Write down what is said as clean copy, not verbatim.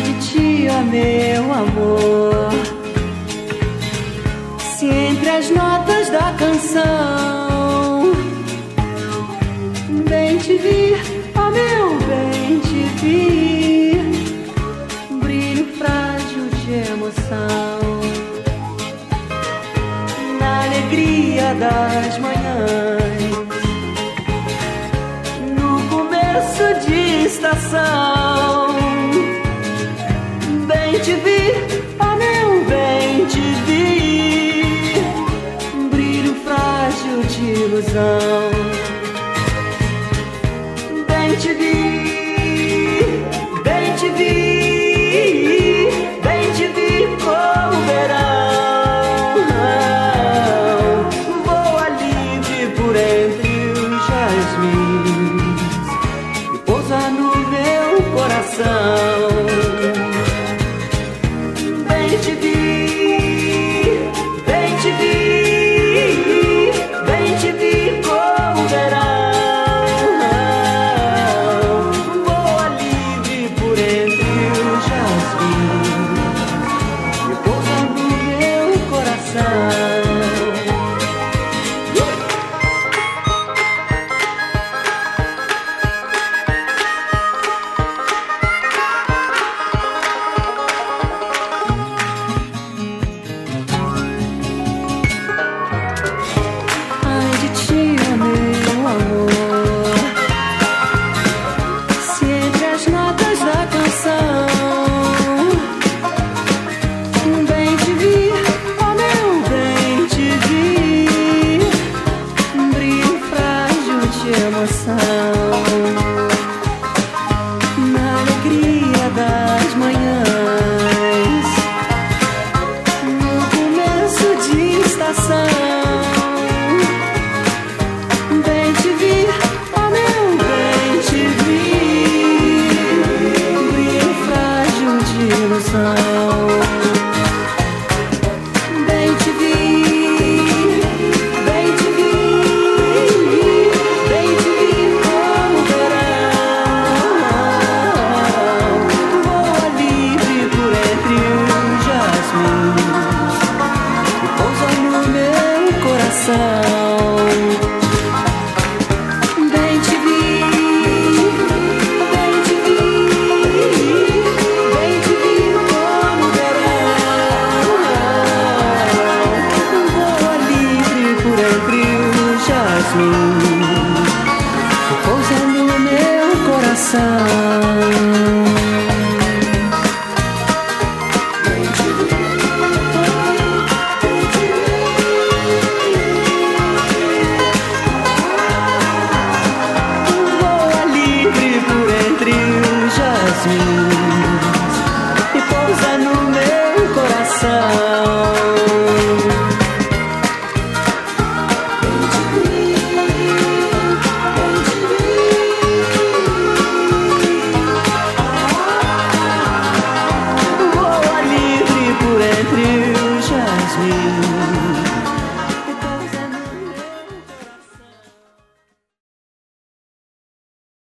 de ti, ó meu amor, se entre as notas da canção bem te vi, ó meu bem te vi, brilho frágil de emoção na alegria das manhãs, no começo de estação. Bem te vi, ó meu bem te vi, brilho frágil de ilusão. Bem te vi, bem te vi, bem te vi como o verão voa livre por entre os jasmins e pousa no meu coração. Bem te vi, bem te vi, bem te vi como o verão voa livre por entre os jasmins e pousa no meu coração. Na alegria das manhãs, no começo de estação. Bem te vi, ó meu bem te vi, brilho frágil de ilusão. Bem te vi, bem te vi, bem te vi como o verão voa livre por entre os jasmins e pousa no meu coração. Bem te vi, bem te vi, bem te vi como o verão voa livre por entre os jasmins e pousa no meu coração. Voa livre por entre os jasmins